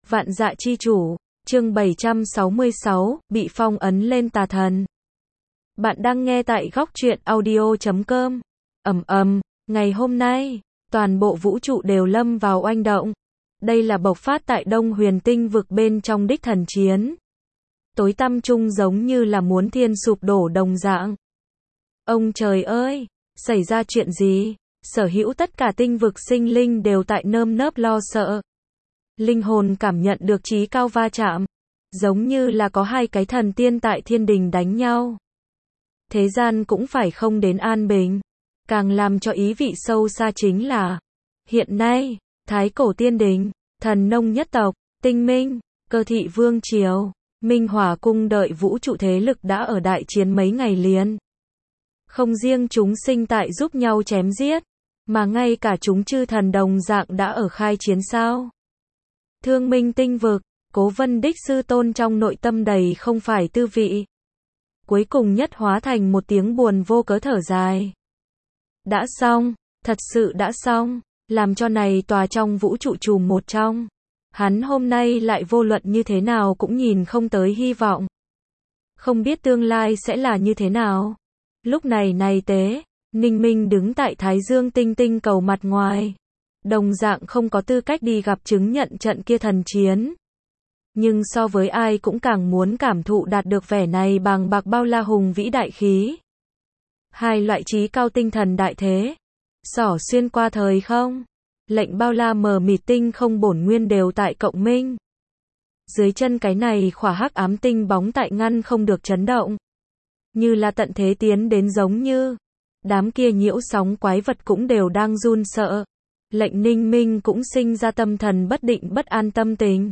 Vạn Dạ Chi Chủ, chương 766, bị phong ấn lên tà thần. Bạn đang nghe tại góc truyện audio.com. Ngày hôm nay, toàn bộ vũ trụ đều lâm vào oanh động. Đây là bộc phát tại Đông Huyền Tinh vực bên trong đích thần chiến. Tối tăm chung giống như là muốn thiên sụp đổ đồng dạng. Ông trời ơi, xảy ra chuyện gì? Sở hữu tất cả tinh vực sinh linh đều tại nơm nớp lo sợ. Linh hồn cảm nhận được chí cao va chạm, giống như là có hai cái thần tiên tại thiên đình đánh nhau. Thế gian cũng phải không đến an bình. Càng làm cho ý vị sâu xa chính là, hiện nay, Thái Cổ Tiên Đình, Thần Nông nhất tộc, Tinh Minh, Cơ Thị Vương Triều, Minh Hỏa Cung đợi vũ trụ thế lực đã ở đại chiến mấy ngày liền. Không riêng chúng sinh tại giúp nhau chém giết, mà ngay cả chúng chư thần đồng dạng đã ở khai chiến sao. Thương Minh tinh vực, Cố Vân đích sư tôn trong nội tâm đầy không phải tư vị. Cuối cùng nhất hóa thành một tiếng buồn vô cớ thở dài. Đã xong, thật sự đã xong, làm cho này tòa trong vũ trụ chùm một trong. Hắn hôm nay lại vô luận như thế nào cũng nhìn không tới hy vọng. Không biết tương lai sẽ là như thế nào. Lúc này tế, Ninh Minh đứng tại Thái Dương tinh tinh cầu mặt ngoài. Đồng dạng không có tư cách đi gặp chứng nhận trận kia thần chiến. Nhưng so với ai cũng càng muốn cảm thụ đạt được vẻ này bằng bạc bao la hùng vĩ đại khí. Hai loại trí cao tinh thần đại thế. Xỏ xuyên qua thời không. Lệnh bao la mờ mịt tinh không bổn nguyên đều tại cộng minh. Dưới chân cái này khỏa hắc ám tinh bóng tại ngăn không được chấn động. Như là tận thế tiến đến giống như. Đám kia nhiễu sóng quái vật cũng đều đang run sợ. Lệnh Ninh Minh cũng sinh ra tâm thần bất định bất an tâm tình.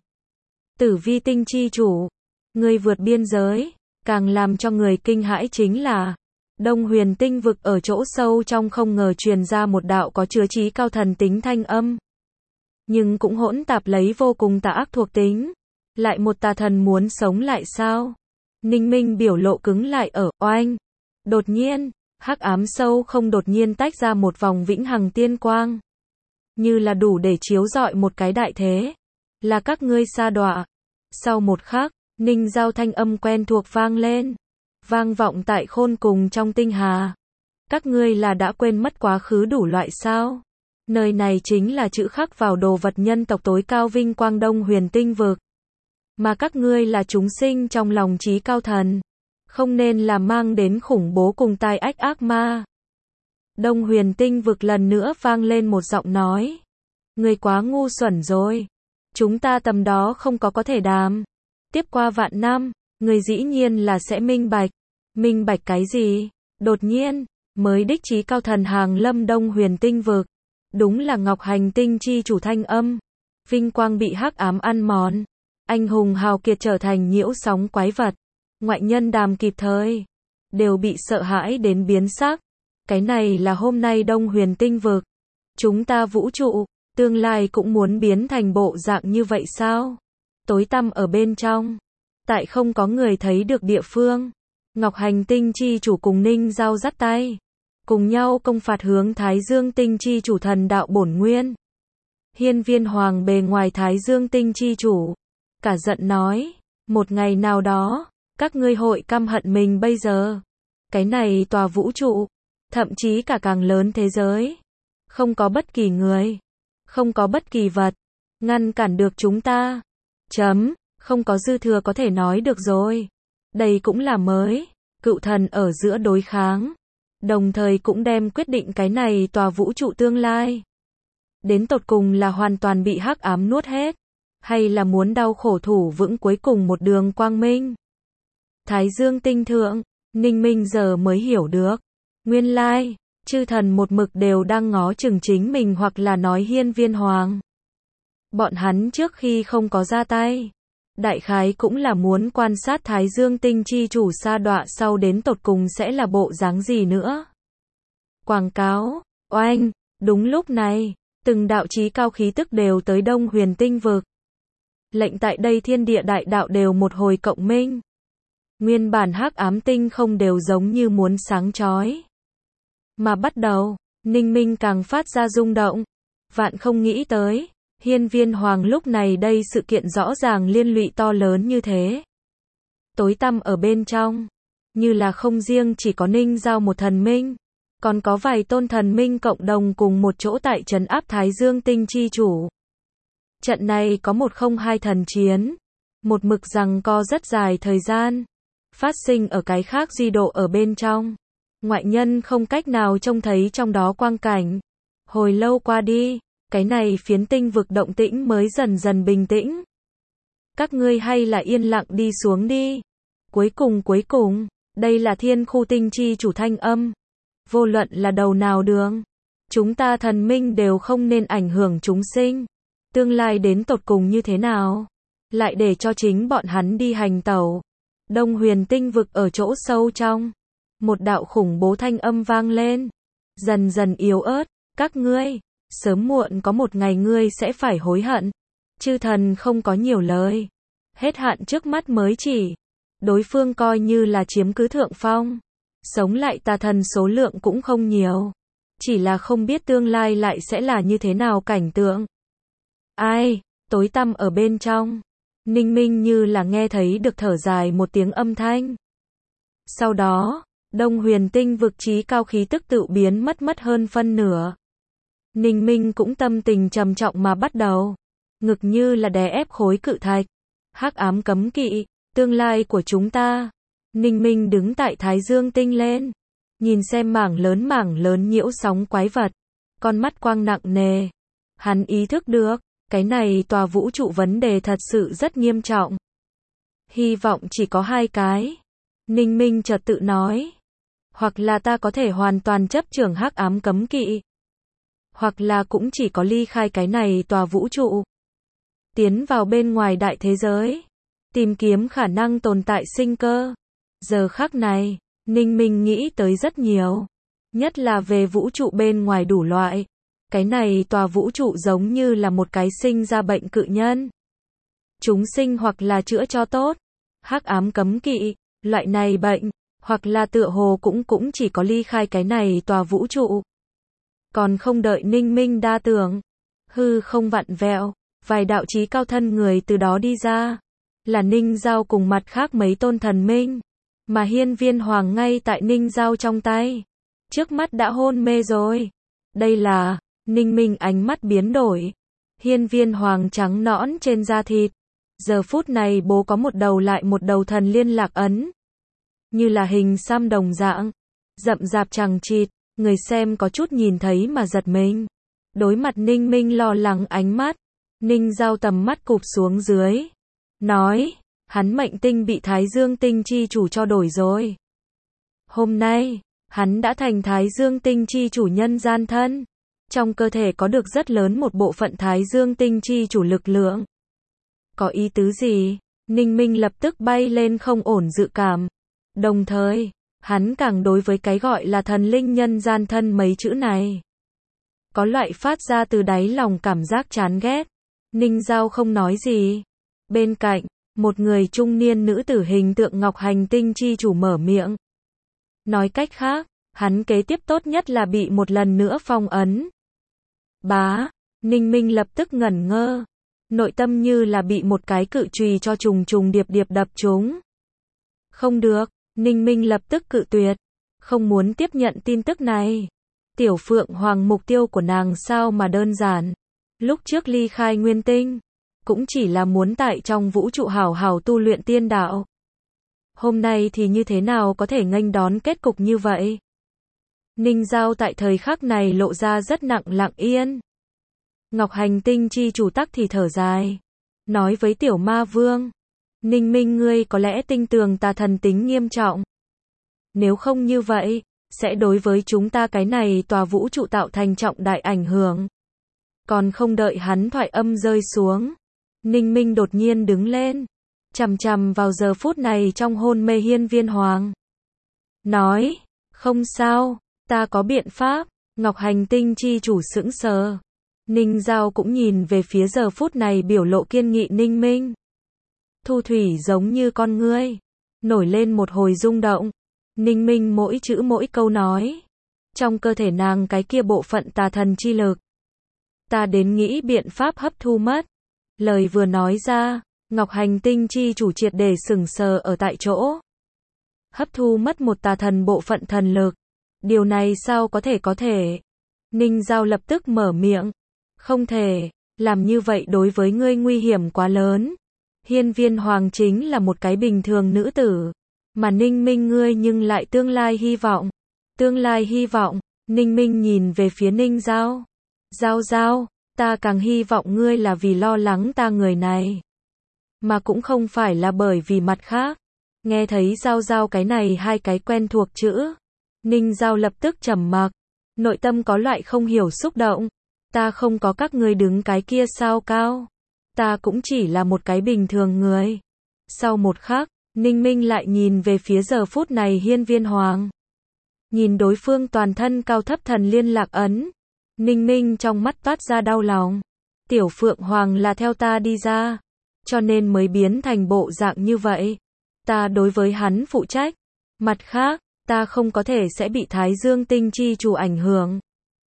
Tử Vi tinh chi chủ, người vượt biên giới, càng làm cho người kinh hãi chính là Đông Huyền Tinh vực ở chỗ sâu trong không ngờ truyền ra một đạo có chứa chí cao thần tính thanh âm. Nhưng cũng hỗn tạp lấy vô cùng tà ác thuộc tính. Lại một tà thần muốn sống lại sao? Ninh Minh biểu lộ cứng lại ở oanh. Đột nhiên, hắc ám sâu không đột nhiên tách ra một vòng vĩnh hằng tiên quang. Như là đủ để chiếu rọi một cái đại thế. Là các ngươi sa đọa. Sau một khắc, Ninh Giao thanh âm quen thuộc vang lên. Vang vọng tại khôn cùng trong tinh hà. Các ngươi là đã quên mất quá khứ đủ loại sao? Nơi này chính là chữ khắc vào đồ vật nhân tộc tối cao vinh quang Đông Huyền Tinh vực. Mà các ngươi là chúng sinh trong lòng chí cao thần. Không nên là mang đến khủng bố cùng tai ách ác ma. Đông Huyền Tinh vực lần nữa vang lên một giọng nói. Ngươi quá ngu xuẩn rồi. Chúng ta tầm đó không có thể đàm. Tiếp qua vạn năm, người dĩ nhiên là sẽ minh bạch. Minh bạch cái gì? Đột nhiên, mới đích chí cao thần hàng lâm Đông Huyền Tinh vực. Đúng là Ngọc Hành Tinh chi chủ thanh âm. Vinh quang bị hắc ám ăn mòn. Anh hùng hào kiệt trở thành nhiễu sóng quái vật. Ngoại nhân đàm kịp thời. Đều bị sợ hãi đến biến sắc. Cái này là hôm nay Đông Huyền Tinh vực. Chúng ta vũ trụ. Tương lai cũng muốn biến thành bộ dạng như vậy sao? Tối tăm ở bên trong. Tại không có người thấy được địa phương. Ngọc Hành Tinh chi chủ cùng Ninh Giao dắt tay. Cùng nhau công phạt hướng Thái Dương Tinh chi chủ thần đạo bổn nguyên. Hiên Viên Hoàng bề ngoài Thái Dương Tinh chi chủ. Cả giận nói. Một ngày nào đó, các ngươi hội căm hận mình bây giờ. Cái này tòa vũ trụ. Thậm chí cả càng lớn thế giới. Không có bất kỳ người. Không có bất kỳ vật. Ngăn cản được chúng ta. Không có dư thừa có thể nói được rồi. Đây cũng là mới. Cựu thần ở giữa đối kháng. Đồng thời cũng đem quyết định cái này tòa vũ trụ tương lai. Đến tột cùng là hoàn toàn bị hắc ám nuốt hết. Hay là muốn đau khổ thủ vững cuối cùng một đường quang minh. Thái Dương tinh thượng. Ninh Minh giờ mới hiểu được. Nguyên lai. Chư thần một mực đều đang ngó chừng chính mình hoặc là nói Hiên Viên Hoàng. Bọn hắn trước khi không có ra tay. Đại khái cũng là muốn quan sát Thái Dương Tinh chi chủ sa đọa sau đến tột cùng sẽ là bộ dáng gì nữa. Quảng cáo, oanh, đúng lúc này, từng đạo chí cao khí tức đều tới Đông Huyền Tinh vực. Lệnh tại đây thiên địa đại đạo đều một hồi cộng minh. Nguyên bản hắc ám tinh không đều giống như muốn sáng chói. Mà bắt đầu, Ninh Minh càng phát ra rung động. Vạn không nghĩ tới, Hiên Viên Hoàng lúc này đây sự kiện rõ ràng liên lụy to lớn như thế. Tối tăm ở bên trong, như là không riêng chỉ có Ninh Giao một thần minh, còn có vài tôn thần minh cộng đồng cùng một chỗ tại trấn áp Thái Dương Tinh chi chủ. Trận này có 102 thần chiến, một mực giằng co rất dài thời gian, phát sinh ở cái khác di độ ở bên trong. Ngoại nhân không cách nào trông thấy trong đó quang cảnh. Hồi lâu qua đi, cái này phiến tinh vực động tĩnh mới dần dần bình tĩnh. Các ngươi hay là yên lặng đi xuống đi. Cuối cùng, đây là thiên khu tinh chi chủ thanh âm. Vô luận là đầu nào đường, chúng ta thần minh đều không nên ảnh hưởng chúng sinh. Tương lai đến tột cùng như thế nào, lại để cho chính bọn hắn đi hành tẩu. Đông Huyền tinh vực ở chỗ sâu trong, một đạo khủng bố thanh âm vang lên, dần dần yếu ớt, các ngươi, sớm muộn có một ngày ngươi sẽ phải hối hận. Chư thần không có nhiều lời, hết hạn trước mắt mới chỉ, đối phương coi như là chiếm cứ thượng phong, sống lại tà thần số lượng cũng không nhiều, chỉ là không biết tương lai lại sẽ là như thế nào cảnh tượng. Ai, tối tăm ở bên trong, Ninh Minh như là nghe thấy được thở dài một tiếng âm thanh. Sau đó, Đông Huyền tinh vực chí cao khí tức tự biến mất hơn phân nửa. Ninh Minh cũng tâm tình trầm trọng mà bắt đầu, ngực như là đè ép khối cự thạch. Hắc ám cấm kỵ, tương lai của chúng ta. Ninh Minh đứng tại Thái Dương tinh lên, nhìn xem mảng lớn nhiễu sóng quái vật, con mắt quang nặng nề. Hắn ý thức được, cái này tòa vũ trụ vấn đề thật sự rất nghiêm trọng. Hy vọng chỉ có hai cái. Ninh Minh chợt tự nói. Hoặc là ta có thể hoàn toàn chấp chưởng hắc ám cấm kỵ. Hoặc là cũng chỉ có ly khai cái này tòa vũ trụ. Tiến vào bên ngoài đại thế giới. Tìm kiếm khả năng tồn tại sinh cơ. Giờ khắc này, Ninh Minh nghĩ tới rất nhiều. Nhất là về vũ trụ bên ngoài đủ loại. Cái này tòa vũ trụ giống như là một cái sinh ra bệnh cự nhân. Chúng sinh hoặc là chữa cho tốt. Hắc ám cấm kỵ, loại này bệnh, hoặc là tựa hồ cũng chỉ có ly khai cái này tòa vũ trụ. Còn không đợi Ninh Minh đa tưởng, hư không vặn vẹo, vài đạo chí cao thân người từ đó đi ra. Là Ninh Giao cùng mặt khác mấy tôn thần minh. Mà Hiên Viên Hoàng ngay tại Ninh Giao trong tay. Trước mắt đã hôn mê rồi. Đây là, Ninh Minh ánh mắt biến đổi. Hiên Viên Hoàng trắng nõn trên da thịt. Giờ phút này bố có một đầu lại một đầu thần liên lạc ấn. Như là hình xăm đồng dạng. Rậm rạp chằng chịt, người xem có chút nhìn thấy mà giật mình. Đối mặt Ninh Minh lo lắng ánh mắt. Ninh Giao tầm mắt cụp xuống dưới. Nói, hắn mệnh tinh bị Thái Dương tinh chi chủ cho đổi rồi. Hôm nay, hắn đã thành Thái Dương tinh chi chủ nhân gian thân. Trong cơ thể có được rất lớn một bộ phận Thái Dương tinh chi chủ lực lượng. Có ý tứ gì? Ninh Minh lập tức bay lên không ổn dự cảm. Đồng thời, hắn càng đối với cái gọi là thần linh nhân gian thân mấy chữ này. Có loại phát ra từ đáy lòng cảm giác chán ghét. Ninh Giao không nói gì. Bên cạnh, một người trung niên nữ tử hình tượng Ngọc Hành tinh chi chủ mở miệng. Nói cách khác, hắn kế tiếp tốt nhất là bị một lần nữa phong ấn. Bá, Ninh Minh lập tức ngẩn ngơ. Nội tâm như là bị một cái cự chùy cho trùng điệp đập trúng. Không được, Ninh Minh lập tức cự tuyệt. Không muốn tiếp nhận tin tức này. Tiểu Phượng Hoàng mục tiêu của nàng sao mà đơn giản. Lúc trước ly khai nguyên tinh, cũng chỉ là muốn tại trong vũ trụ hảo hảo tu luyện tiên đạo. Hôm nay thì như thế nào có thể nghênh đón kết cục như vậy? Ninh Giao tại thời khắc này lộ ra rất lặng yên. Ngọc Hành tinh chi chủ tắc thì thở dài. Nói với Tiểu Ma Vương. Ninh Minh ngươi có lẽ tinh tường tà thần tính nghiêm trọng. Nếu không như vậy, sẽ đối với chúng ta cái này tòa vũ trụ tạo thành trọng đại ảnh hưởng. Còn không đợi hắn thoại âm rơi xuống. Ninh Minh đột nhiên đứng lên. Chằm chằm vào giờ phút này trong hôn mê Hiên Viên Hoàng. Nói, không sao, ta có biện pháp. Ngọc Hành tinh chi chủ sững sờ. Ninh Giao cũng nhìn về phía giờ phút này biểu lộ kiên nghị Ninh Minh. Thu thủy giống như con ngươi. Nổi lên một hồi rung động. Ninh Minh mỗi chữ mỗi câu nói. Trong cơ thể nàng cái kia bộ phận tà thần chi lực. Ta đến nghĩ biện pháp hấp thu mất. Lời vừa nói ra, Ngọc Hành Tinh chi chủ triệt để sững sờ ở tại chỗ. Hấp thu mất một tà thần bộ phận thần lực. Điều này sao có thể? Ninh Giao lập tức mở miệng. Không thể, làm như vậy đối với ngươi nguy hiểm quá lớn. Hiên Viên Hoàng chính là một cái bình thường nữ tử. Mà Ninh Minh ngươi nhưng lại tương lai hy vọng. Tương lai hy vọng, Ninh Minh nhìn về phía Ninh Giao. Giao, ta càng hy vọng ngươi là vì lo lắng ta người này. Mà cũng không phải là bởi vì mặt khác. Nghe thấy Giao cái này hai cái quen thuộc chữ. Ninh Giao lập tức trầm mặc. Nội tâm có loại không hiểu xúc động. Ta không có các ngươi đứng cái kia sao cao. Ta cũng chỉ là một cái bình thường người. Sau một khắc, Ninh Minh lại nhìn về phía giờ phút này Hiên Viên Hoàng. Nhìn đối phương toàn thân cao thấp thần liên lạc ấn. Ninh Minh trong mắt toát ra đau lòng. Tiểu Phượng Hoàng là theo ta đi ra. Cho nên mới biến thành bộ dạng như vậy. Ta đối với hắn phụ trách. Mặt khác, ta không có thể sẽ bị Thái Dương Tinh chi chủ ảnh hưởng.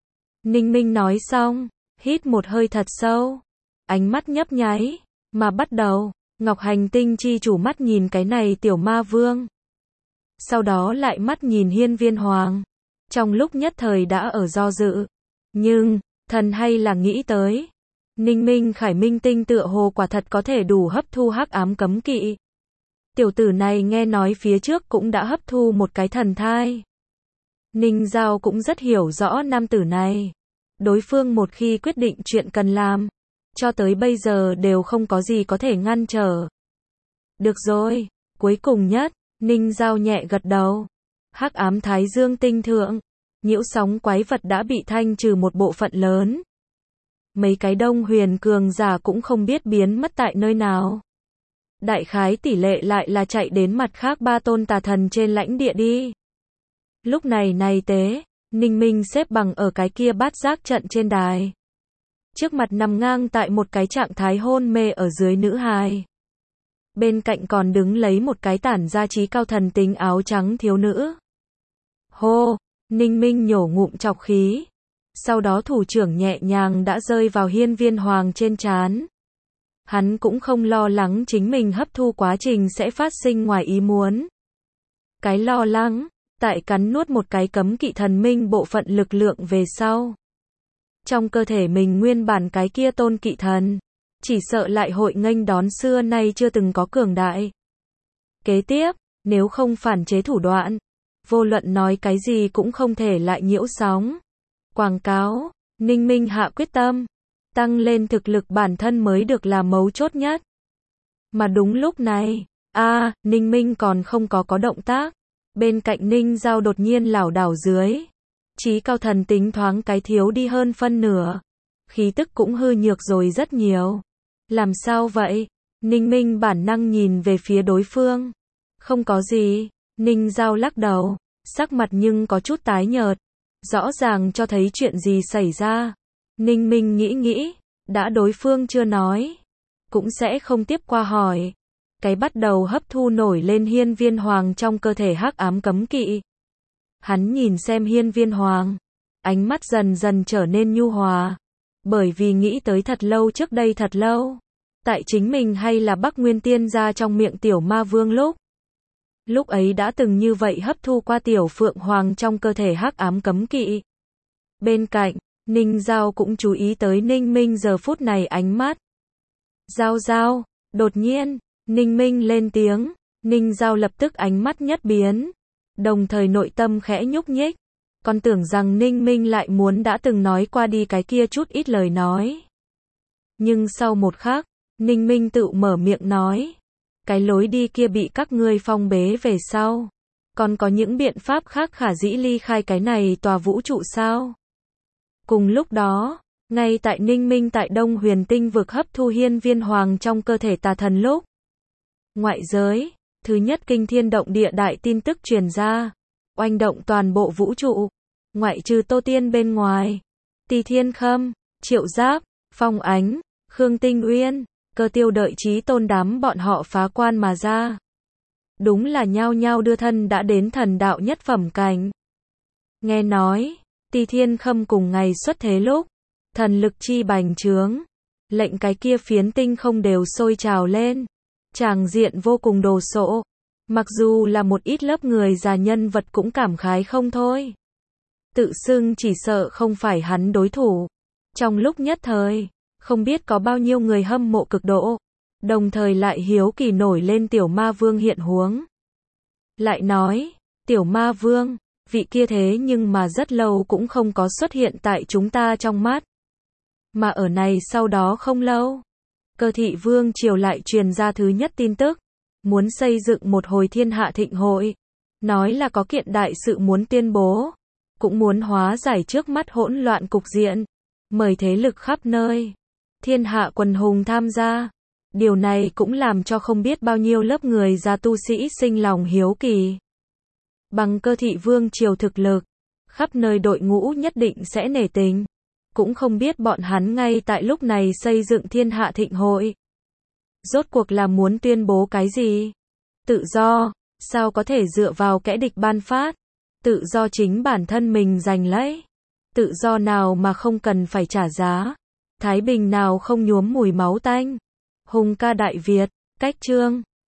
Ninh Minh nói xong, hít một hơi thật sâu. Ánh mắt nhấp nháy, mà bắt đầu, Ngọc Hành Tinh chi chủ mắt nhìn cái này tiểu ma vương. Sau đó lại mắt nhìn Hiên Viên Hoàng. Trong lúc nhất thời đã ở do dự. Nhưng, thần hay là nghĩ tới. Ninh Minh Khải Minh Tinh tựa hồ quả thật có thể đủ hấp thu hắc ám cấm kỵ. Tiểu tử này nghe nói phía trước cũng đã hấp thu một cái thần thai. Ninh Giao cũng rất hiểu rõ nam tử này. Đối phương một khi quyết định chuyện cần làm, cho tới bây giờ đều không có gì có thể ngăn trở. Được rồi, cuối cùng nhất, Ninh Giao nhẹ gật đầu. Hắc ám Thái Dương Tinh thượng, nhiễu sóng quái vật đã bị thanh trừ một bộ phận lớn. Mấy cái Đông Huyền cường giả cũng không biết biến mất tại nơi nào. Đại khái tỷ lệ lại là chạy đến mặt khác ba tôn tà thần trên lãnh địa đi. Lúc này tế, Ninh Minh xếp bằng ở cái kia bát giác trận trên đài. Trước mặt nằm ngang tại một cái trạng thái hôn mê ở dưới nữ hài. Bên cạnh còn đứng lấy một cái tản ra trí cao thần tính áo trắng thiếu nữ. Hô, Ninh Minh nhổ ngụm trọc khí. Sau đó thủ trưởng nhẹ nhàng đã rơi vào Hiên Viên Hoàng trên trán. Hắn cũng không lo lắng chính mình hấp thu quá trình sẽ phát sinh ngoài ý muốn. Cái lo lắng, tại cắn nuốt một cái cấm kỵ thần minh bộ phận lực lượng về sau. Trong cơ thể mình nguyên bản cái kia tôn kỵ thần, chỉ sợ lại hội nghênh đón xưa nay chưa từng có cường đại. Kế tiếp, nếu không phản chế thủ đoạn, vô luận nói cái gì cũng không thể lại nhiễu sóng. Quảng cáo, Ninh Minh hạ quyết tâm, tăng lên thực lực bản thân mới được là mấu chốt nhất. Mà đúng lúc này, Ninh Minh còn không có động tác. Bên cạnh Ninh Giao đột nhiên lảo đảo dưới. Chí cao thần tính thoáng cái thiếu đi hơn phân nửa. Khí tức cũng hư nhược rồi rất nhiều. Làm sao vậy? Ninh Minh bản năng nhìn về phía đối phương. Không có gì. Ninh Giao lắc đầu, sắc mặt nhưng có chút tái nhợt. Rõ ràng cho thấy chuyện gì xảy ra. Ninh Minh nghĩ, đã đối phương chưa nói, cũng sẽ không tiếp qua hỏi. Cái bắt đầu hấp thu nổi lên Hiên Viên Hoàng trong cơ thể hắc ám cấm kỵ. Hắn nhìn xem Hiên Viên Hoàng, ánh mắt dần dần trở nên nhu hòa. Bởi vì nghĩ tới thật lâu trước đây thật lâu. Tại chính mình hay là Bắc Nguyên Tiên gia trong miệng tiểu ma vương lúc ấy đã từng như vậy hấp thu qua tiểu Phượng Hoàng trong cơ thể hắc ám cấm kỵ. Bên cạnh, Ninh Giao cũng chú ý tới Ninh Minh giờ phút này ánh mắt. Giao, đột nhiên, Ninh Minh lên tiếng, Ninh Giao lập tức ánh mắt nhất biến, đồng thời nội tâm khẽ nhúc nhích, còn tưởng rằng Ninh Minh lại muốn đã từng nói qua đi cái kia chút ít lời nói. Nhưng sau một khắc, Ninh Minh tự mở miệng nói, cái lối đi kia bị các ngươi phong bế về sau, còn có những biện pháp khác khả dĩ ly khai cái này tòa vũ trụ sao? Cùng lúc đó, ngay tại Ninh Minh tại Đông Huyền Tinh vực hấp thu Hiên Viên Hoàng trong cơ thể tà thần lúc. Ngoại giới, thứ nhất kinh thiên động địa đại tin tức truyền ra, oanh động toàn bộ vũ trụ, ngoại trừ Tô Tiên bên ngoài, Tỳ Thiên Khâm, Triệu Giáp, Phong Ánh, Khương Tinh Uyên, Cơ Tiêu đợi Chí Tôn đám bọn họ phá quan mà ra. Đúng là nhao nhao đưa thân đã đến thần đạo nhất phẩm cảnh. Nghe nói, Tỳ Thiên Khâm cùng ngày xuất thế lúc, thần lực chi bành trướng, lệnh cái kia phiến tinh không đều sôi trào lên, tràng diện vô cùng đồ sộ, mặc dù là một ít lớp người già nhân vật cũng cảm khái không thôi. Tự xưng chỉ sợ không phải hắn đối thủ. Trong lúc nhất thời, không biết có bao nhiêu người hâm mộ cực độ, đồng thời lại hiếu kỳ nổi lên tiểu ma vương hiện huống. Lại nói, tiểu ma vương, vị kia thế nhưng mà rất lâu cũng không có xuất hiện tại chúng ta trong mắt. Mà ở này sau đó không lâu, Cơ Thị Vương triều lại truyền ra thứ nhất tin tức, muốn xây dựng một hồi thiên hạ thịnh hội, nói là có kiện đại sự muốn tuyên bố, cũng muốn hóa giải trước mắt hỗn loạn cục diện, mời thế lực khắp nơi, thiên hạ quần hùng tham gia. Điều này cũng làm cho không biết bao nhiêu lớp người già tu sĩ sinh lòng hiếu kỳ. Bằng Cơ Thị Vương triều thực lực, khắp nơi đội ngũ nhất định sẽ nể tình. Cũng không biết bọn hắn ngay tại lúc này xây dựng thiên hạ thịnh hội. Rốt cuộc là muốn tuyên bố cái gì? Tự do, sao có thể dựa vào kẻ địch ban phát? Tự do chính bản thân mình giành lấy. Tự do nào mà không cần phải trả giá? Thái bình nào không nhuốm mùi máu tanh? Hùng ca Đại Việt, cách chương